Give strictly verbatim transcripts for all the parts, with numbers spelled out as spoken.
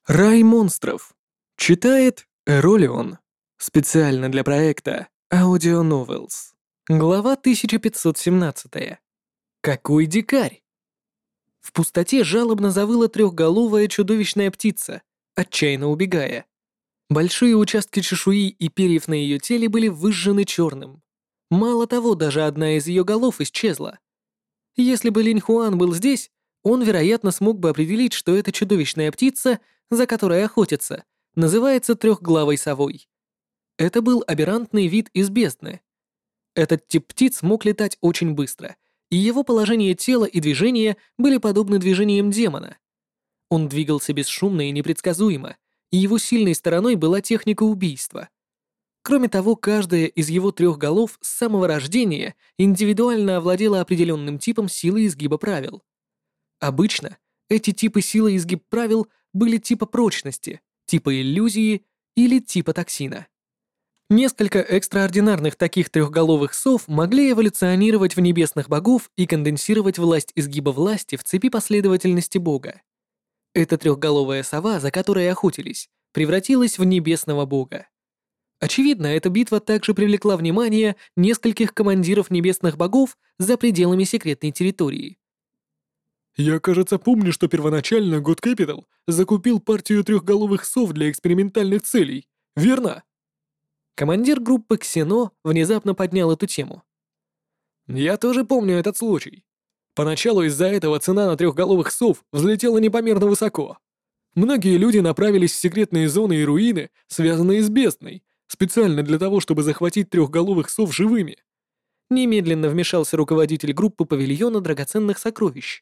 Рай монстров. Читает Эролион. Специально для проекта Audio Novels. Глава тысяча пятьсот семнадцать. Какой дикарь! В пустоте жалобно завыла трехголовая чудовищная птица, отчаянно убегая. Большие участки чешуи и перьев на ее теле были выжжены черным. Мало того, даже одна из ее голов исчезла. Если бы Линь Хуан был здесь, он, вероятно, смог бы определить, что эта чудовищная птица, за которой охотятся, называется трехглавой совой. Это был аберрантный вид из бездны. Этот тип птиц мог летать очень быстро, и его положение тела и движения были подобны движениям демона. Он двигался бесшумно и непредсказуемо, и его сильной стороной была техника убийства. Кроме того, каждая из его трех голов с самого рождения индивидуально овладела определенным типом силы изгиба правил. Обычно эти типы силы изгиб правил были типа прочности, типа иллюзии или типа токсина. Несколько экстраординарных таких трехголовых сов могли эволюционировать в небесных богов и конденсировать власть изгиба власти в цепи последовательности бога. Эта трехголовая сова, за которой охотились, превратилась в небесного бога. Очевидно, эта битва также привлекла внимание нескольких командиров небесных богов за пределами секретной территории. Я, кажется, помню, что первоначально God Capital закупил партию трехголовых сов для экспериментальных целей, верно? Командир группы Ксено внезапно поднял эту тему. Я тоже помню этот случай. Поначалу из-за этого цена на трехголовых сов взлетела непомерно высоко. Многие люди направились в секретные зоны и руины, связанные с бездной, специально для того, чтобы захватить трехголовых сов живыми. Немедленно вмешался руководитель группы павильона драгоценных сокровищ.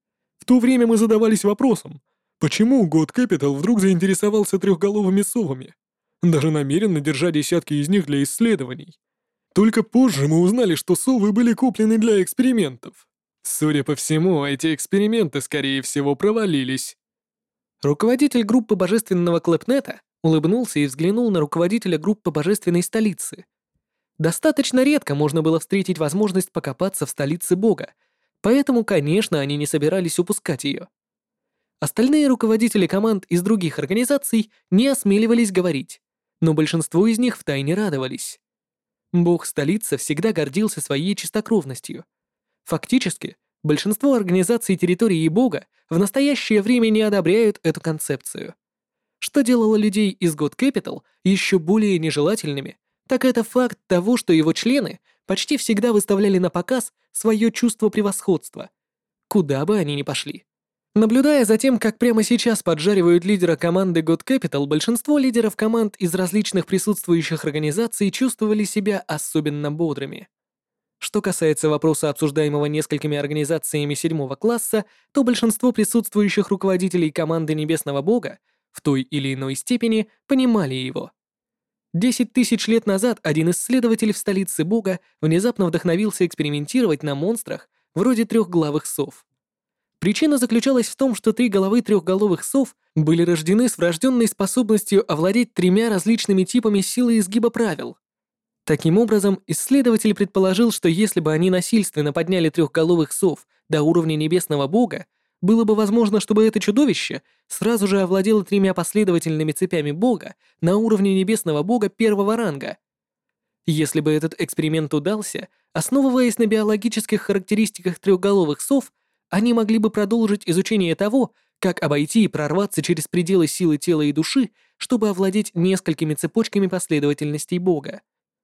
В то время мы задавались вопросом, почему God Capital вдруг заинтересовался трехголовыми совами, даже намеренно держа десятки из них для исследований. Только позже мы узнали, что совы были куплены для экспериментов. Судя по всему, эти эксперименты, скорее всего, провалились. Руководитель группы божественного Клэпнета улыбнулся и взглянул на руководителя группы божественной столицы. Достаточно редко можно было встретить возможность покопаться в столице бога, поэтому, конечно, они не собирались упускать ее. Остальные руководители команд из других организаций не осмеливались говорить, но большинство из них втайне радовались. Бог-столица всегда гордился своей чистокровностью. Фактически, большинство организаций территории бога в настоящее время не одобряют эту концепцию. Что делало людей из God Capital еще более нежелательными, так это факт того, что его члены почти всегда выставляли на показ свое чувство превосходства, куда бы они ни пошли. Наблюдая за тем, как прямо сейчас поджаривают лидера команды God Capital, большинство лидеров команд из различных присутствующих организаций чувствовали себя особенно бодрыми. Что касается вопроса, обсуждаемого несколькими организациями седьмого класса, то большинство присутствующих руководителей команды Небесного Бога в той или иной степени понимали его. Десять тысяч лет назад один исследователь в столице Бога внезапно вдохновился экспериментировать на монстрах вроде трехглавых сов. Причина заключалась в том, что три головы трехголовых сов были рождены с врожденной способностью овладеть тремя различными типами силы изгиба правил. Таким образом, исследователь предположил, что если бы они насильственно подняли трехголовых сов до уровня небесного бога, было бы возможно, чтобы это чудовище сразу же овладело тремя последовательными цепями бога на уровне небесного бога первого ранга. Если бы этот эксперимент удался, основываясь на биологических характеристиках трехголовых сов, они могли бы продолжить изучение того, как обойти и прорваться через пределы силы тела и души, чтобы овладеть несколькими цепочками последовательностей бога.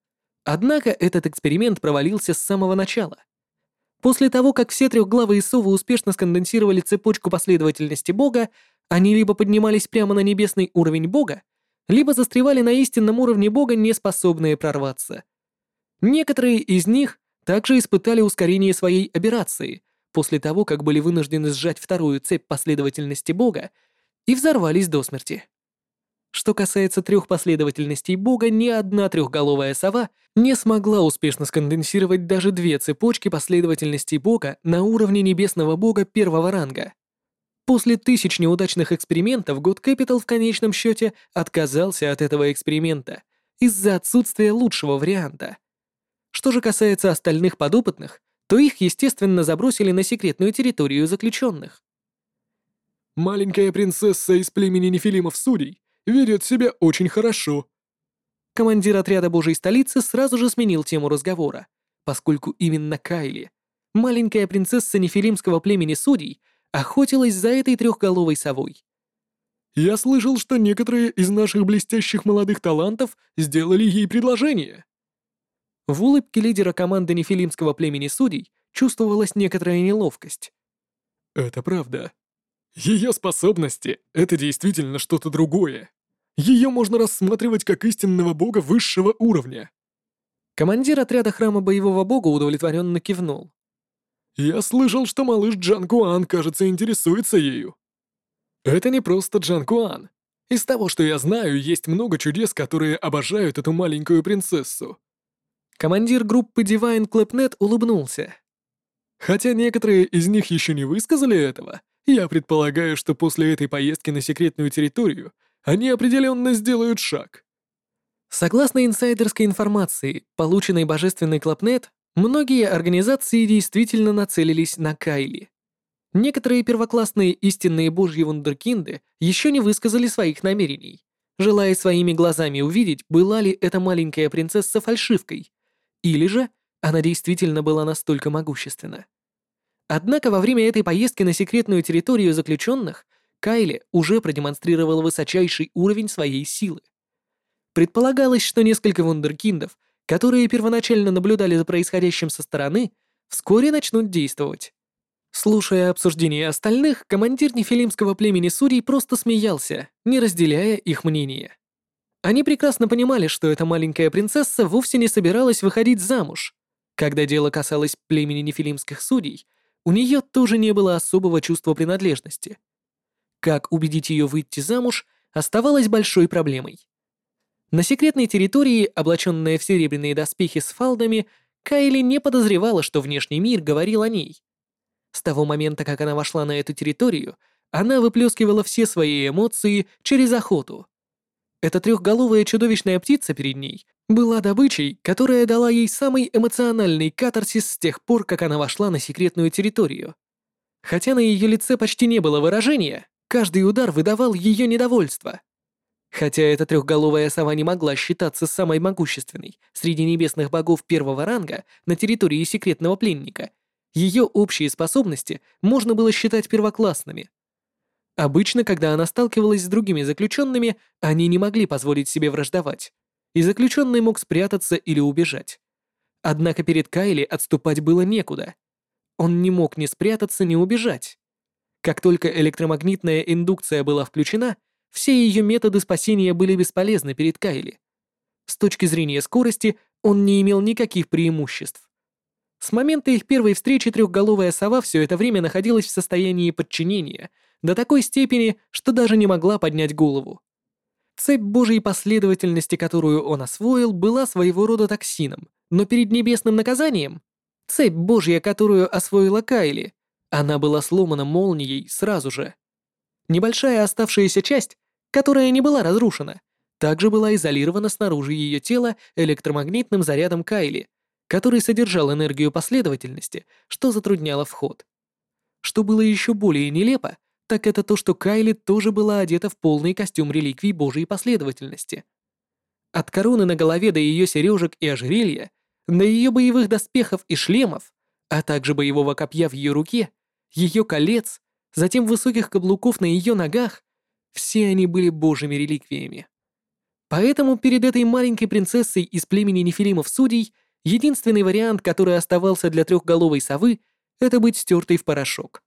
Однако этот эксперимент провалился с самого начала. После того, как все трехглавые совы успешно сконденсировали цепочку последовательности бога, они либо поднимались прямо на небесный уровень бога, либо застревали на истинном уровне бога, не способные прорваться. Некоторые из них также испытали ускорение своей аберрации после того, как были вынуждены сжать вторую цепь последовательности бога и взорвались до смерти. Что касается трех последовательностей бога, ни одна трехголовая сова не смогла успешно сконденсировать даже две цепочки последовательностей бога на уровне небесного бога первого ранга. После тысяч неудачных экспериментов God Capital в конечном счете отказался от этого эксперимента из-за отсутствия лучшего варианта. Что же касается остальных подопытных, то их, естественно, забросили на секретную территорию заключенных. Маленькая принцесса из племени Нефилимов-Судей ведет себя очень хорошо». Командир отряда Божьей столицы сразу же сменил тему разговора, поскольку именно Кайли, маленькая принцесса нефилимского племени судей, охотилась за этой трехголовой совой. «Я слышал, что некоторые из наших блестящих молодых талантов сделали ей предложение». В улыбке лидера команды нефилимского племени судей чувствовалась некоторая неловкость. «Это правда. Ее способности — это действительно что-то другое. Ее можно рассматривать как истинного бога высшего уровня». Командир отряда храма боевого бога удовлетворенно кивнул. «Я слышал, что малыш Джан Куан, кажется, интересуется ею». «Это не просто Джан Куан. Из того, что я знаю, есть много чудес, которые обожают эту маленькую принцессу». Командир группы Divine Clapnet улыбнулся. «Хотя некоторые из них еще не высказали этого, я предполагаю, что после этой поездки на секретную территорию они определенно сделают шаг». Согласно инсайдерской информации, полученной божественной Клапнет, многие организации действительно нацелились на Кайли. Некоторые первоклассные истинные божьи вундеркинды еще не высказали своих намерений, желая своими глазами увидеть, была ли эта маленькая принцесса фальшивкой, или же она действительно была настолько могущественна. Однако во время этой поездки на секретную территорию заключенных Кайли уже продемонстрировала высочайший уровень своей силы. Предполагалось, что несколько вундеркиндов, которые первоначально наблюдали за происходящим со стороны, вскоре начнут действовать. Слушая обсуждения остальных, командир нефилимского племени судей просто смеялся, не разделяя их мнения. Они прекрасно понимали, что эта маленькая принцесса вовсе не собиралась выходить замуж. Когда дело касалось племени нефилимских судей, у нее тоже не было особого чувства принадлежности. Как убедить ее выйти замуж, оставалось большой проблемой. На секретной территории, облаченная в серебряные доспехи с фалдами, Кайли не подозревала, что внешний мир говорил о ней. С того момента, как она вошла на эту территорию, она выплескивала все свои эмоции через охоту. Эта трехголовая чудовищная птица перед ней была добычей, которая дала ей самый эмоциональный катарсис с тех пор, как она вошла на секретную территорию. Хотя на ее лице почти не было выражения, каждый удар выдавал ее недовольство. Хотя эта трехголовая сова не могла считаться самой могущественной среди небесных богов первого ранга на территории секретного пленника, ее общие способности можно было считать первоклассными. Обычно, когда она сталкивалась с другими заключенными, они не могли позволить себе враждовать, и заключенный мог спрятаться или убежать. Однако перед Кайли отступать было некуда. Он не мог ни спрятаться, ни убежать. Как только электромагнитная индукция была включена, все ее методы спасения были бесполезны перед Кайли. С точки зрения скорости он не имел никаких преимуществ. С момента их первой встречи трехголовая сова все это время находилась в состоянии подчинения до такой степени, что даже не могла поднять голову. Цепь Божьей последовательности, которую он освоил, была своего рода токсином, но перед небесным наказанием — цепь Божья, которую освоила Кайли, она была сломана молнией сразу же. Небольшая оставшаяся часть, которая не была разрушена, также была изолирована снаружи ее тела электромагнитным зарядом Кайли, который содержал энергию последовательности, что затрудняло вход. Что было еще более нелепо, так это то, что Кайли тоже была одета в полный костюм реликвий Божьей последовательности. От короны на голове до ее сережек и ожерелья, до ее боевых доспехов и шлемов, а также боевого копья в ее руке, ее колец, затем высоких каблуков на ее ногах, все они были божьими реликвиями. Поэтому перед этой маленькой принцессой из племени нефилимов-судей единственный вариант, который оставался для трехголовой совы, это быть стертой в порошок.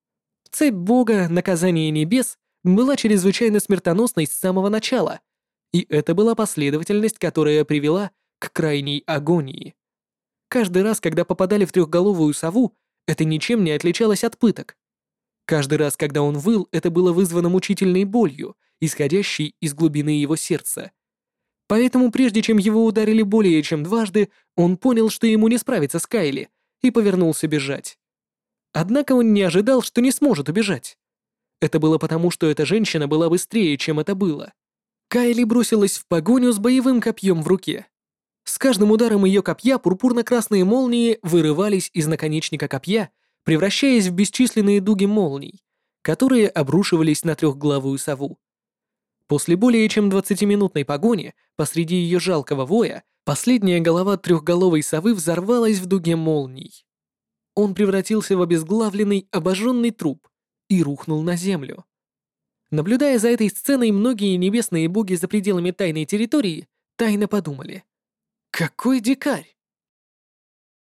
Цепь Бога, наказание небес, была чрезвычайно смертоносной с самого начала, и это была последовательность, которая привела к крайней агонии. Каждый раз, когда попадали в трехголовую сову, это ничем не отличалось от пыток. Каждый раз, когда он выл, это было вызвано мучительной болью, исходящей из глубины его сердца. Поэтому прежде чем его ударили более чем дважды, он понял, что ему не справиться с Кайли, и повернулся бежать. Однако он не ожидал, что не сможет убежать. Это было потому, что эта женщина была быстрее, чем это было. Кайли бросилась в погоню с боевым копьем в руке. С каждым ударом ее копья пурпурно-красные молнии вырывались из наконечника копья, превращаясь в бесчисленные дуги молний, которые обрушивались на трехглавую сову. После более чем двадцатиминутной погони посреди ее жалкого воя последняя голова трехголовой совы взорвалась в дуге молний. Он превратился в обезглавленный, обожженный труп и рухнул на землю. Наблюдая за этой сценой, многие небесные боги за пределами тайной территории тайно подумали. Какой дикарь!